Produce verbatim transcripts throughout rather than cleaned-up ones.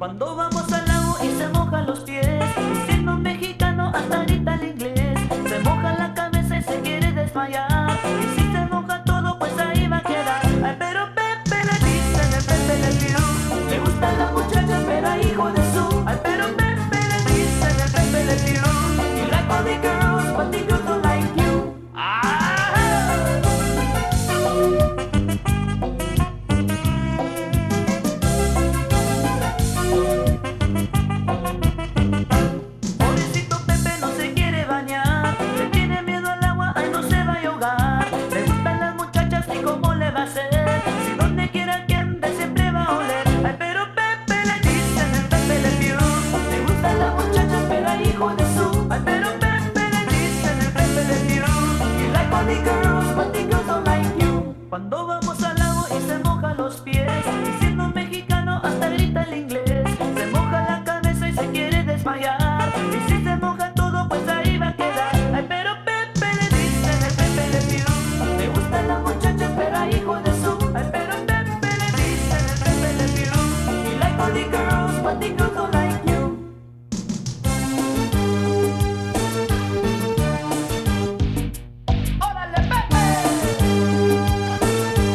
Cuando vamos al lago y se mojan los pies, y siendo un mexicano hasta grita el inglés. Se moja la cabeza y se quiere desmayar, y si se moja todo pues ahí va a quedar. Ay, pero Pepe le dicen, el Pepe le tiró. Le gusta la muchacha pero ay, hijo de su. Ay, pero Pepe le dicen, el Pepe le tiró. You like all the girls, but the girls don't like you. Ah. Pobrecito Pepe no se quiere bañar, le tiene miedo al agua, ay no se va a ahogar. Le gustan las muchachas y cómo le va a hacer, si donde quiera que ande siempre va a oler. Ay, pero Pepe le dicen, el Pepe le tiró. Le gustan las muchachas pero ay, hijo de su. Ay, pero Pepe le dicen, el Pepe le tiró. You like all the girls, but the girls don't like you. Cuando vamos al lago y se moja los pies, y siendo un mexicano hasta grita el inglés. Se moja la cabeza y se quiere desmayar, y si se moja todo pues ahí va a quedar. Ay, pero Pepe le dicen, el Pepe le tiró. Le gusta la muchacha pero ay, hijo de su. Ay, pero Pepe le dicen, el Pepe le tiró. You like all the girls, but the girls don't like you. ¡Órale, Pepe!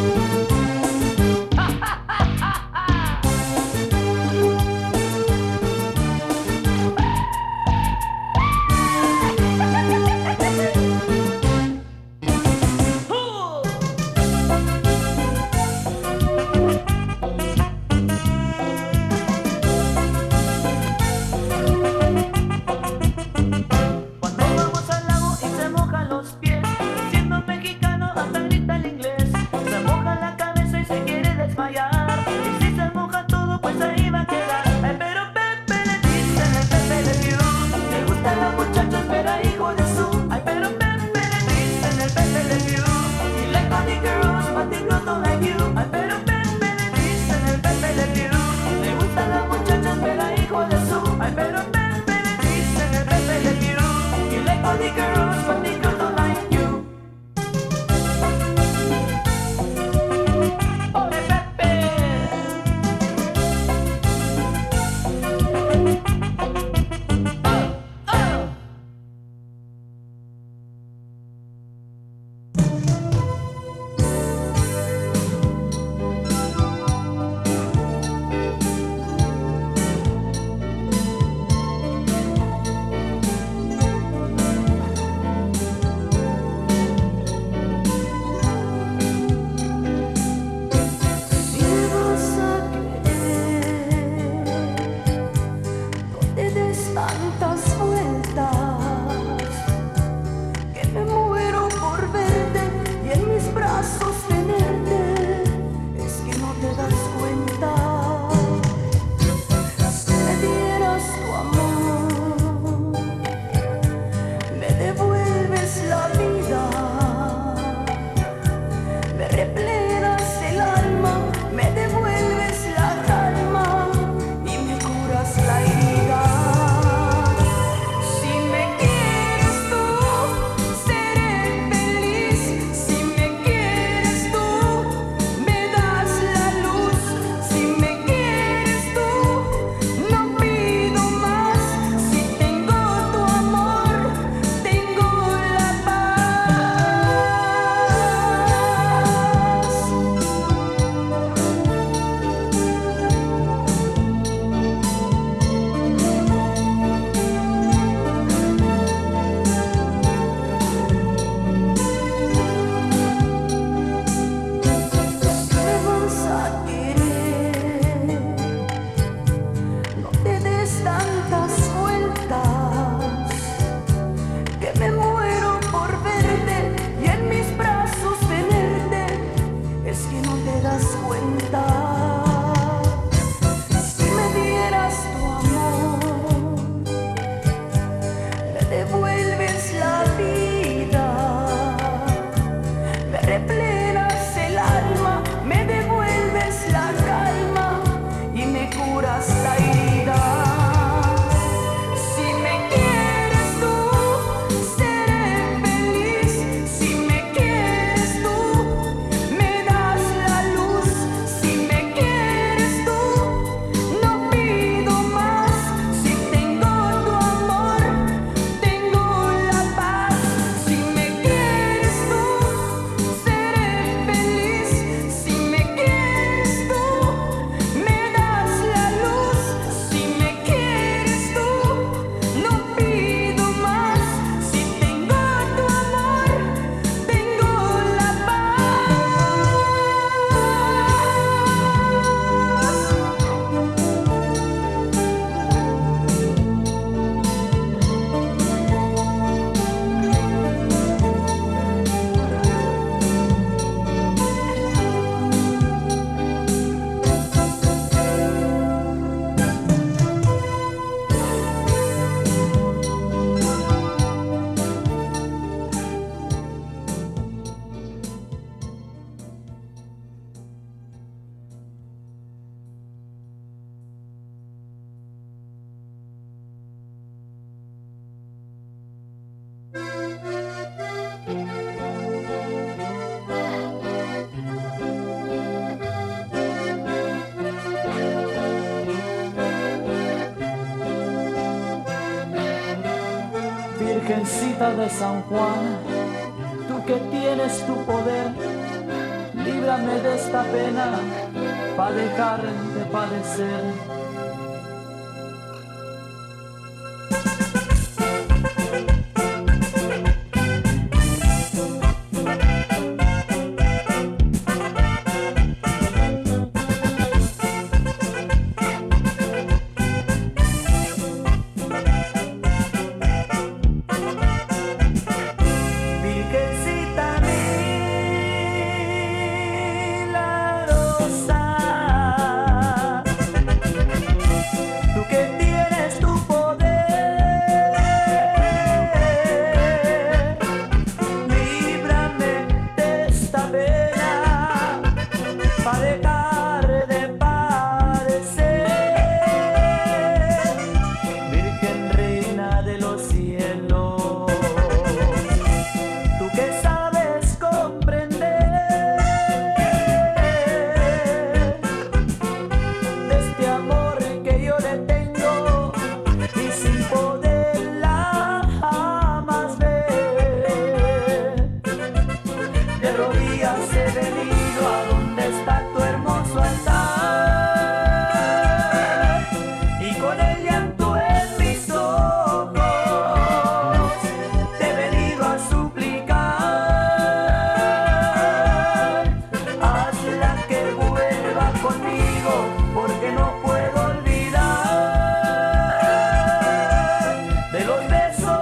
Virgencita de San Juan, tú que tienes tu poder, líbrame de esta pena, pa' dejar de padecer.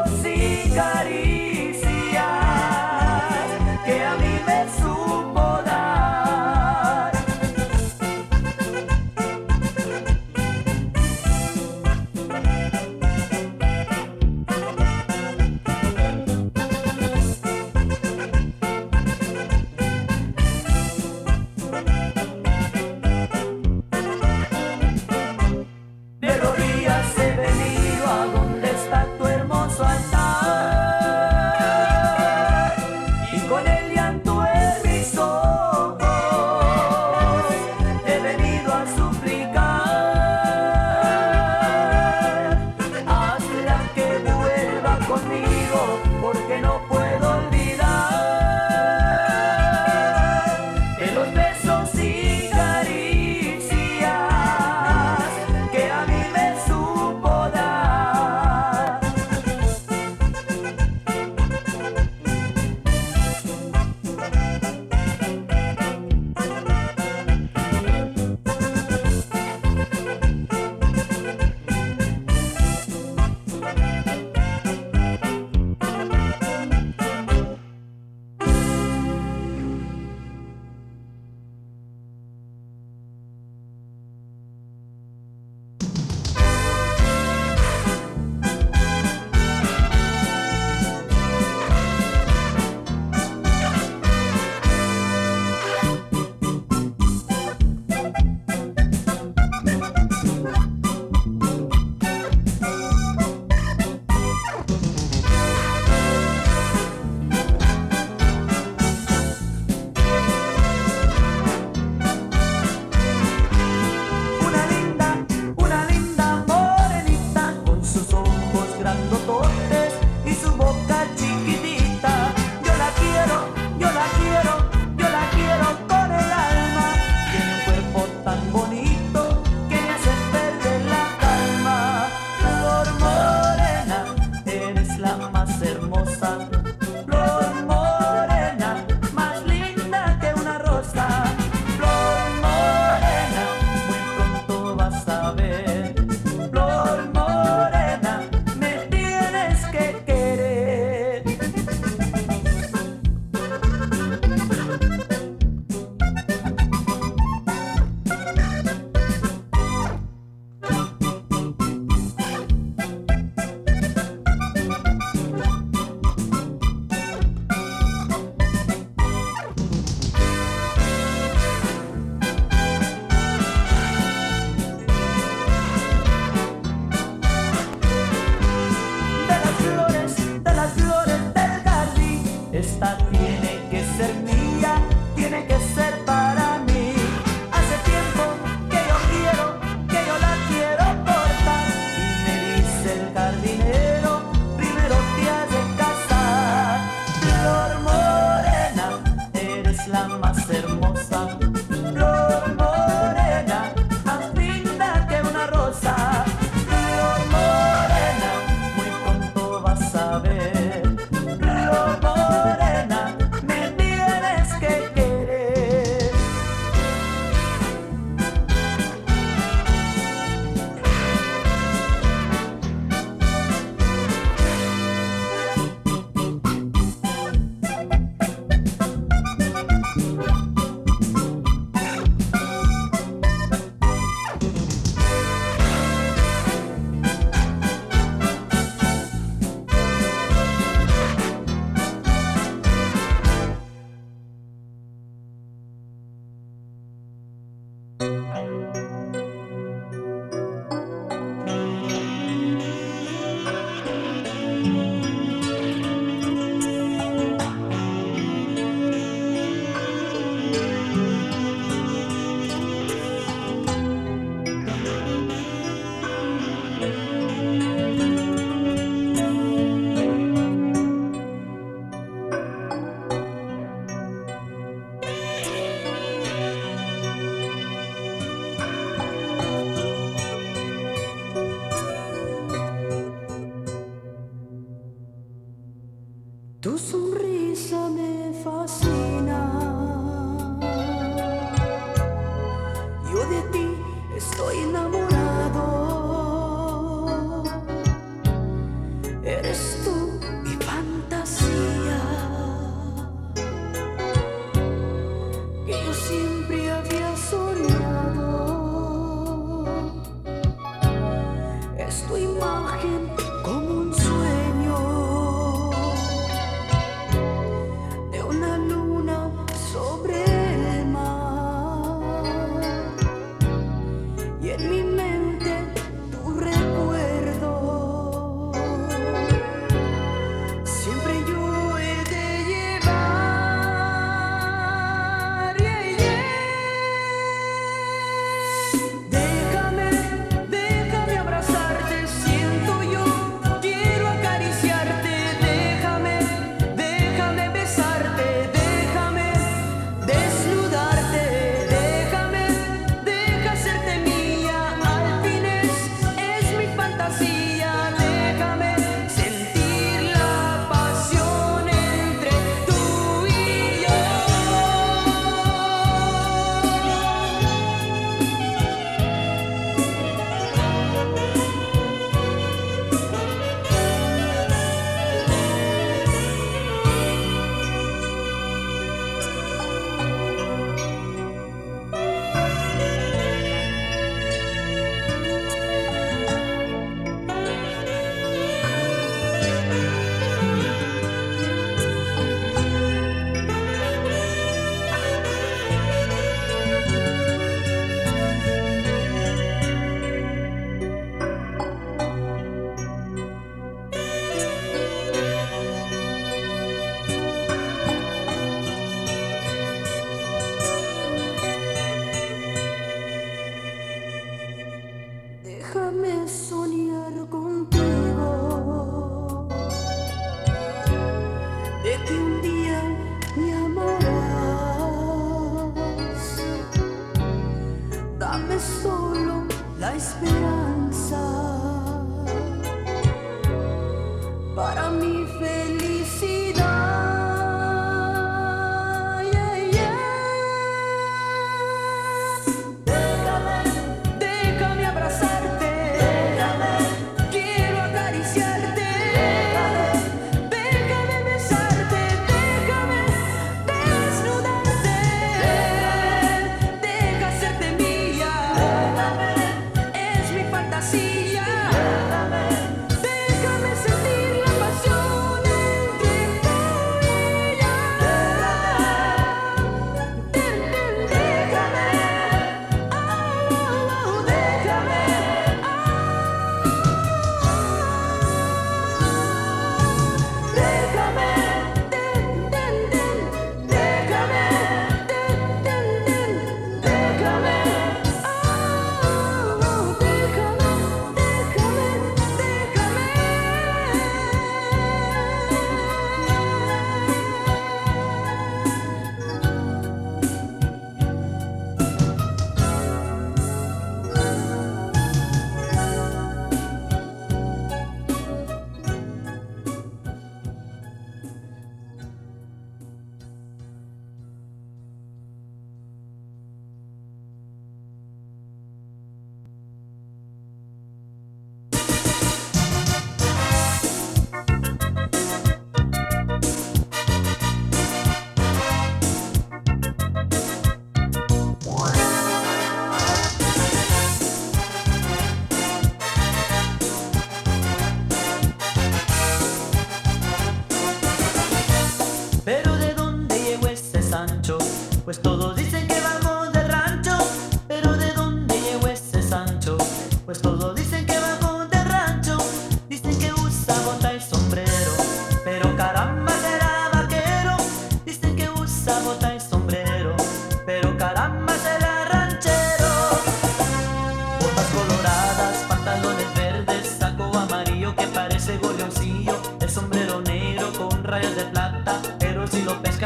Que a mí me supo dar.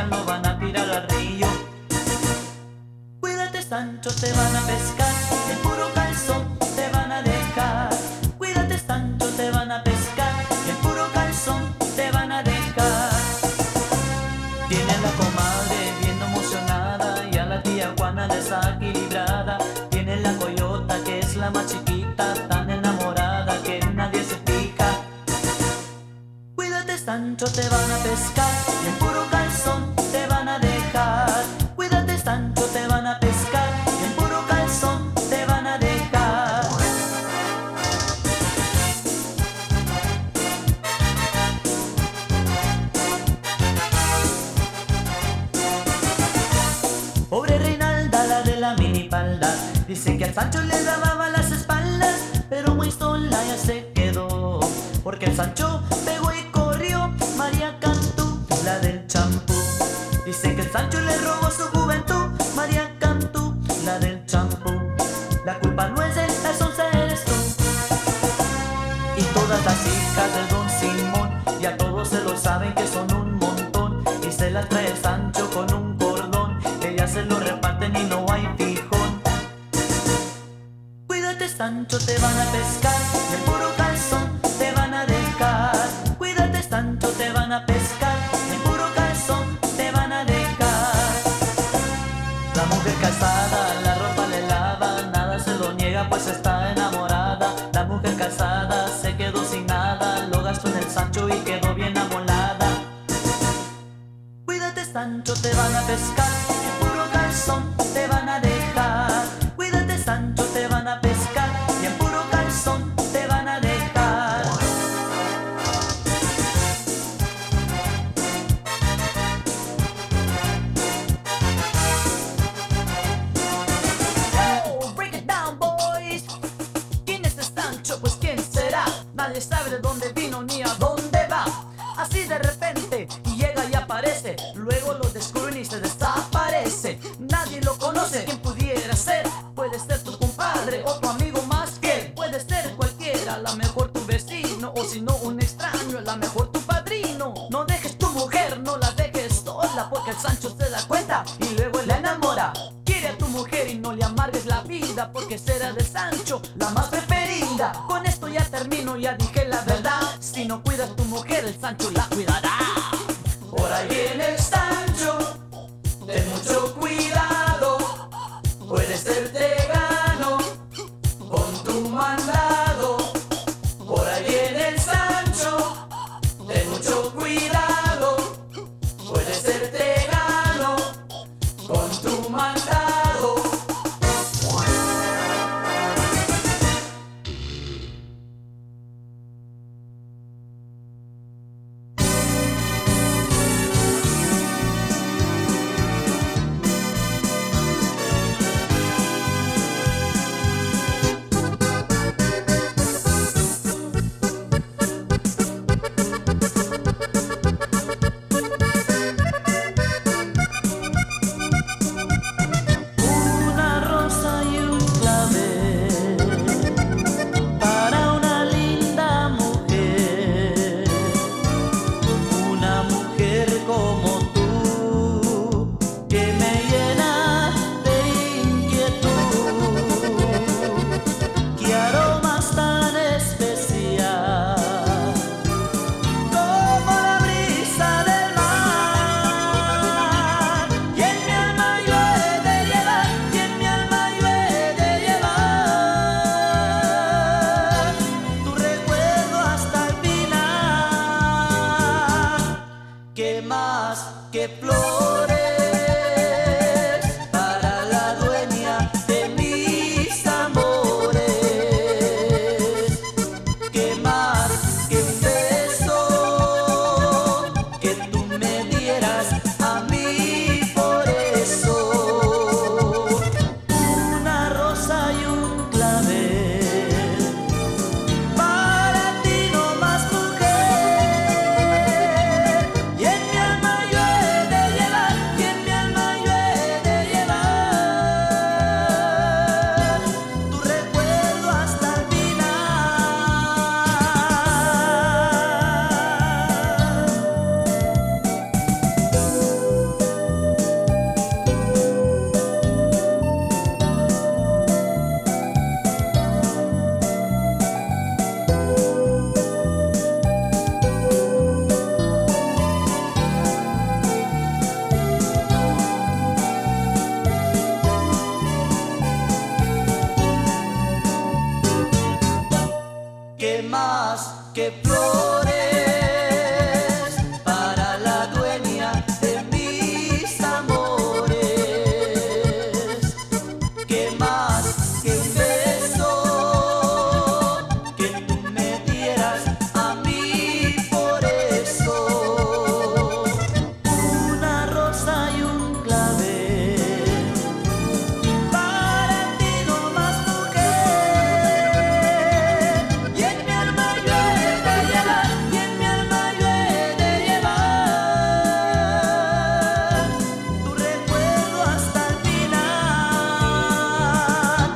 pescan lo van a tirar al río. Cuídate, Sancho, te van a pescar, en puro calzón te van a dejar. Cuídate, Sancho, te van a pescar, en puro calzón te van a dejar. Tiene la comadre bien emocionada y a la tía Juana desequilibrada. Tiene la coyota que es la más chiquita, tan enamorada que nadie se fija. Cuídate, Sancho, te van a pescar y en puro calzón te van a dejar. Cuídate, Sancho, te van a pescar y en puro calzón te van a dejar. Pobre Reinalda, la de la minipalda, dice que al Sancho le lavaba las espaldas, pero muy sola ya se quedó, porque el Sancho pegó y corrió. María Cantú, la del champú, dice que el Sancho le robó su juventud. María Cantú, la del champú, la culpa no es de él, la sonsa eres tú. Y todas las hijas del Don Simón, ya todos se lo saben que son un montón, y se las trae el Sancho con un cordón, ellas se lo reparten y no hay fijón. Cuídate, Sancho, te van a pescar y en puro calzón te van a dejar. Cuídate, Sancho, te van a pescar y en puro calzón te van a dejar. La mujer casada la ropa le lava, nada se lo niega pues está enamorada. La mujer casada se quedó sin nada, lo gastó en el Sancho y quedó bien amolada. Cuídate, Sancho, te van a pescar y en puro calzón te van a dejar. Cuídate, Sancho, te van a pescar y en puro calzón te van a dejar. Oh, break it down, boys. ¿Quién es este Sancho? Pues ¿quién será? Nadie sabe de dónde vino ni a dónde va. Así de repente llega y aparece, luego lo descubren y se desaparece. Nadie lo conoce, ¿quién pudiera ser? Puede ser tu compadre o tu amigo más que él. Puede ser cualquiera, a lo mejor tu vecino, o si no un extraño, a lo mejor tu padrino. No dejes tu mujer, no la dejes sola, porque el Sancho se da cuenta y luego la enamora. Quiere a tu mujer y no le amargues la vida, porque será de Sancho la más preferida. Con esto ya termino, ya dije la verdad. Si no cuidas tu mujer, el Sancho la cuidará. Por ahí viene el Sancho, ten mucho cuidado, puede ser gano con tu mandado. Por ahí viene el Sancho, ten mucho cuidado, puede ser gano con tu mandado. que flores para la dueña de mis amores, que más que un beso que tú me dieras a mí por eso, una rosa y un clavel para ti nomás, mujer, y en mi alma yo he de llevar, y en mi alma yo he de llevar tu recuerdo hasta el final.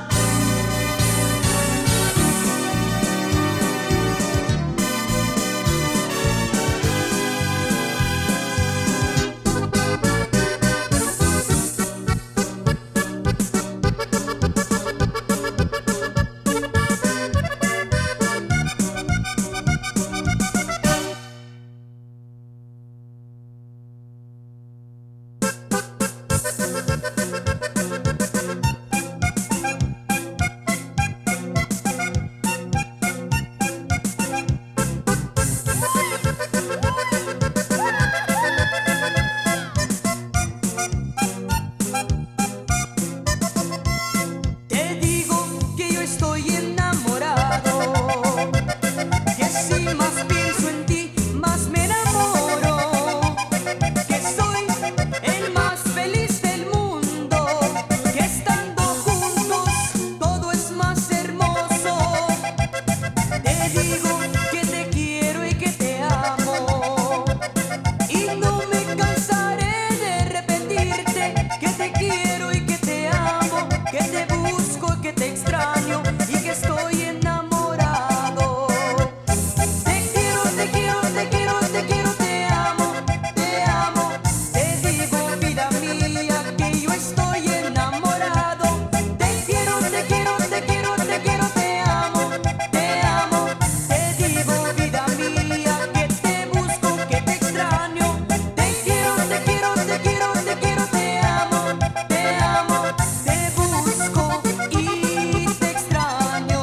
Te digo que yo estoy enamorado, que si más pienso en ti, más me enamoro, que soy el más feliz del mundo, que estando juntos todo es más hermoso. Te digo que te quiero y que te amo, y no me cansaré de repetirte que te quiero y que te amo, que te busco y que te extraño y que estoy enamorado. Te quiero, te quiero, te quiero, te quiero, te amo, te amo. Te digo, vida mía, que yo estoy enamorado. Te quiero, te quiero, te quiero, te quiero, te amo, te amo. Te digo, vida mía, que te busco, que te extraño. Te quiero, te quiero, te quiero, te quiero, te amo, te amo. Te busco y te extraño.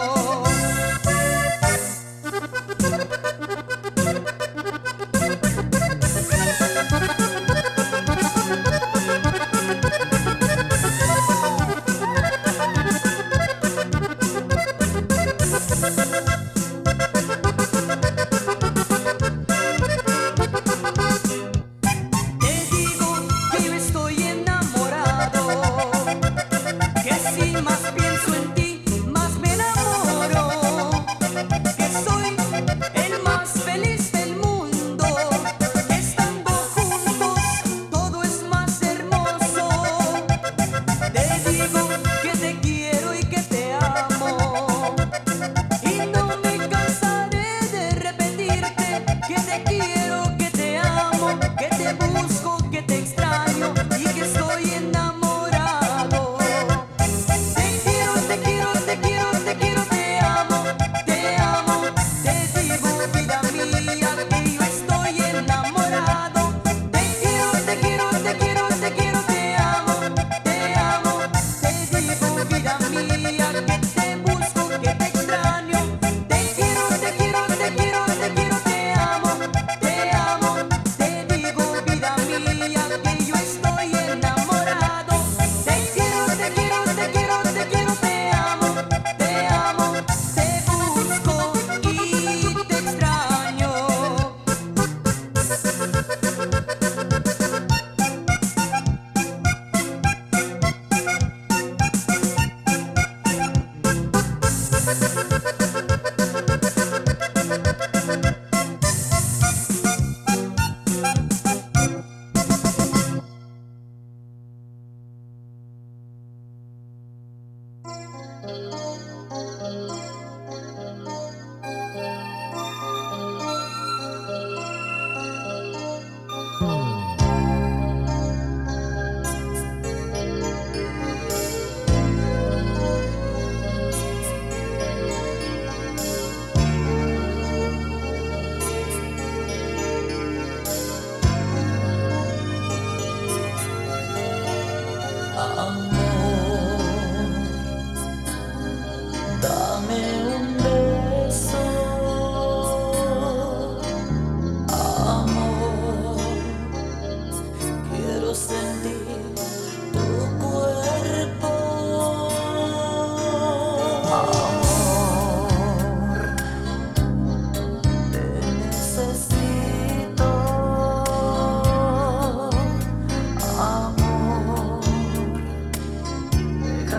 Te digo que yo estoy enamorado, que si más pienso en ti, más me enamoro, que soy el más feliz del mundo, que estando juntos todo es más hermoso. Te digo que te quiero y que te amo, y no me cansaré de repetirte que te quiero, que te amo, que te busco, que te extraño y que estoy enamorado. Te quiero, te quiero, te quiero, te quiero, te amo, te amo. Te digo, vida mía, que yo estoy enamorado. Te quiero, te quiero, te quiero, te quiero, te amo, te amo. Te digo, vida mía, que te busco, que te extraño. Te quiero, te quiero, te quiero, te quiero, te amo, te amo. Te digo, vida mía, que yo estoy enamorado. Te quiero, te quiero, te quiero, te quiero, te amo, te amo. Te busco y te extraño.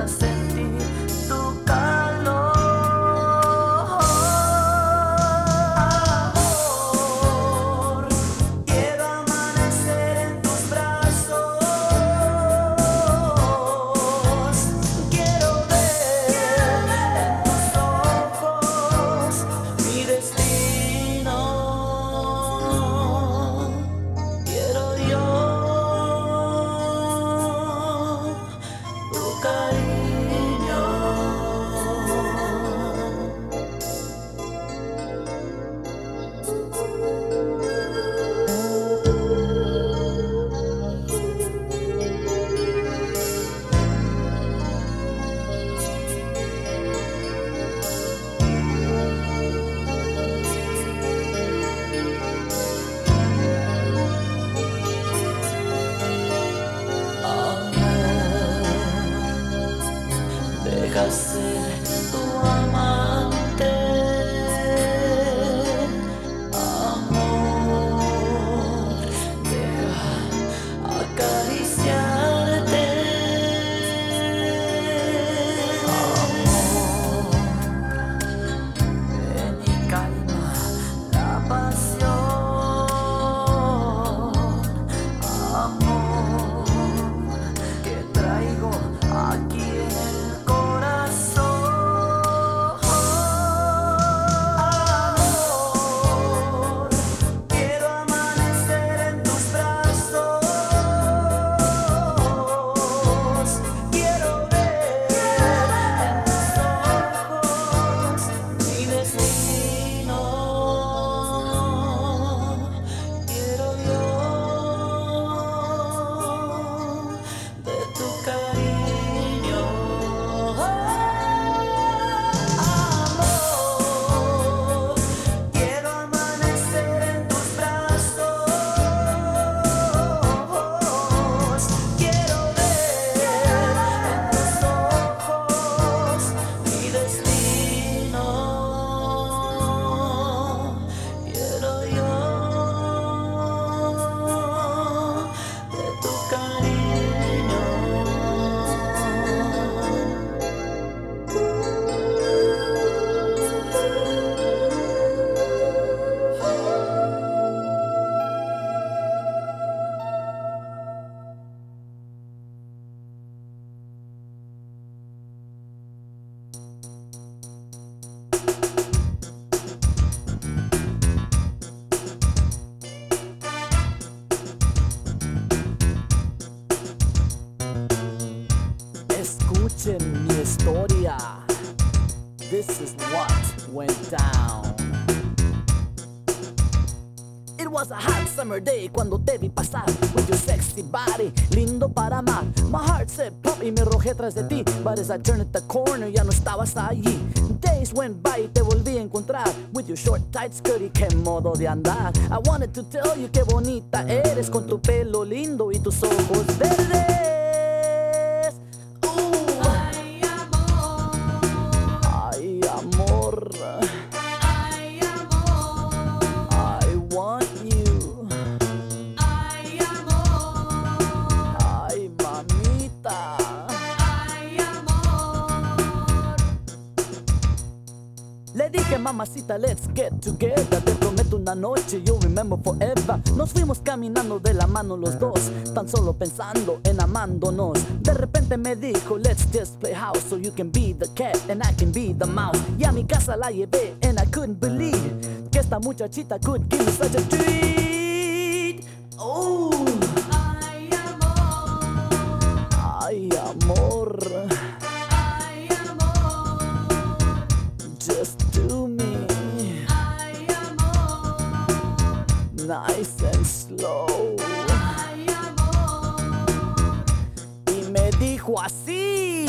para sentir tu calor. Amor, quiero amanecer en tus brazos. Quiero ver en tus ojos mi destino. Quiero yo tu cariño. Deja ser tu amante, amor, deja acariciarte, amor, ven y calma la pasión, amor, que traigo aquí en el corazón. Amor, quiero amanecer en tus brazos. Quiero ver en tus ojos mi destino. Quiero yo de tu cariño. Amor, quiero amanecer en tus brazos. Quiero ver en tus ojos mi destino. Quiero yo de tu cariño. Escuchen mi historia. This is what went down. It was a hot summer day cuando te vi pasar with your sexy body, lindo para amar. My heart said pump y me arrojé tras de ti, but as I turned at the corner ya no estabas allí. Days went by y te volví a encontrar with your short tight skirt y qué modo de andar. I wanted to tell you qué bonita eres con tu pelo lindo y tus ojos verdes. Ooh. Ay, amor, Ay, amor, ay, amor, I want you. ay, amor, Ay, mamita. ay, amor. Le dije, mamacita, let's get together. Te prometo una noche, you'll remember forever. Nos fuimos caminando de la mano los dos, tan solo pensando en amándonos. De repente me dijo, let's just play house, so you can be the cat and I can be the mouse. Y a mi casa la llevé, and I couldn't believe que esta muchachita could give me such a treat. Oh, Ay, amor, ay, amor, ay, amor, just do me ay, amor, nice and slow. ay, amor. Y me dijo así: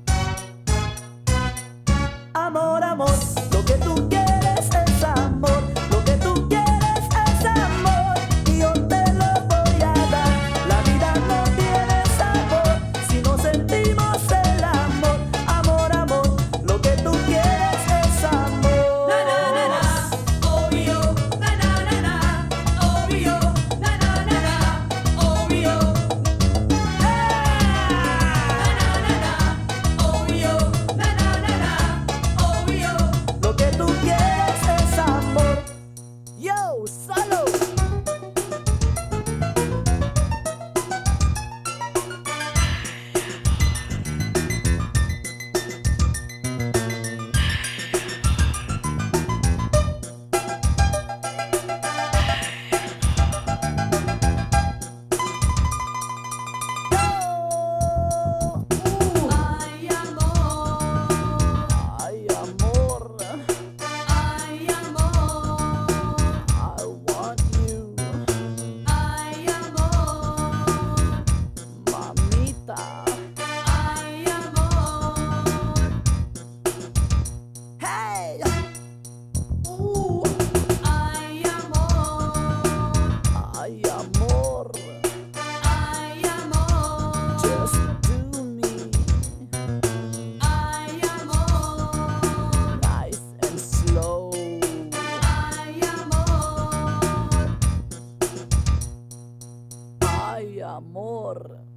Amor, amor, lo que tú quieres es amor. Lo que tú quieres es amor. Y yo te lo voy a dar. La vida no tiene sabor si no sentimos el amor. Amor, amor, lo que tú quieres es amor. Na na na na, obvio. Na na na na, obvio. Na na na na, obvio. Na na na na, amor.